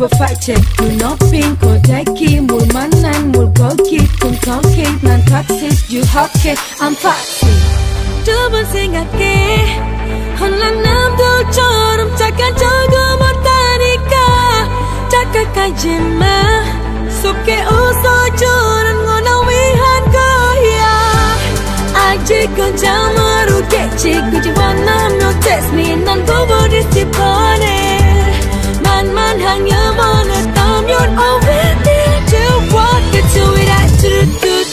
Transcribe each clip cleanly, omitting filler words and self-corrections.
over fighting 눈높인 고데기 물 만난 물고기 꿈토끼 난 toxic you hot I'm foxy 두 번 생각해 혼란 남들처럼 착한 척은 못하니까 착각하지마 속에 웃어주는 건 나 위한 거야 아직은 잠을 오겠지 굳이 원하면 test me 난 버버리지 뻔해 만만한 영혼 했다면 already do what get to it I do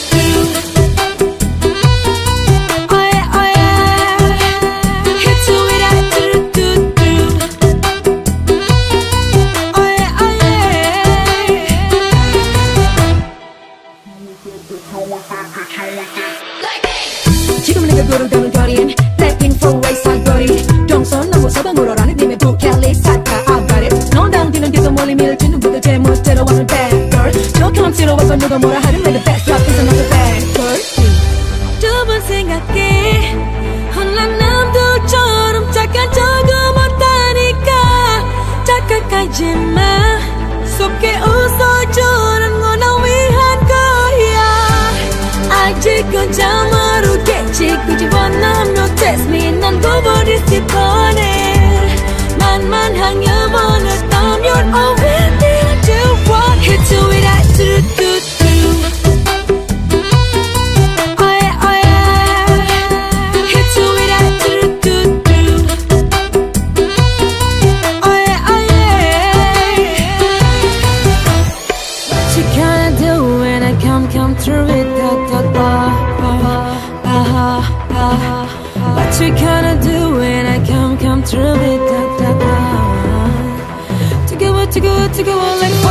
지금 내가 걸어가는 거리엔 Blackpink for race 사거리 동서남북 서방으로라는 님의 부켈리 사카 I got it 넌 당기는 계속 멀리 밀지 누구도 제 멋대로 하는 bad girl 저 컨치로 와서 누가 뭐라 하든 내가 best drop is another bad girl 두 번 생각해 혼란 남들처럼 착한 척은 못하니까 착각하지마 속에 웃어주는 건 나 위한 거야 아직은 잠을 오겠지 굳이 원하면 test me 난 버버리지 뻔해 만만한 영혼 했다면 already do what hit to it I do Come through it, what you gonna do when I come through it, to go like